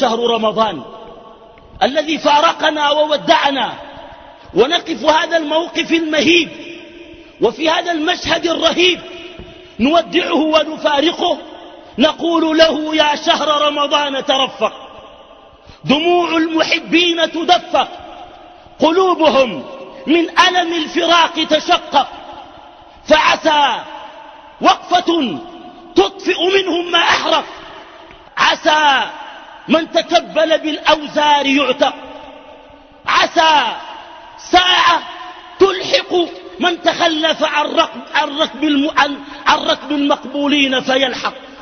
شهر رمضان الذي فارقنا وودعنا، ونقف هذا الموقف المهيب وفي هذا المشهد الرهيب نودعه ونفارقه، نقول له يا شهر رمضان ترفق. دموع المحبين تدفق، قلوبهم من ألم الفراق تشقق، فعسى وقفة تطفئ منهم ما أحرق، عسى من تكبل بالأوزار يعتق، عسى ساعة تلحق من تخلف عن ركب المقبولين فيلحق.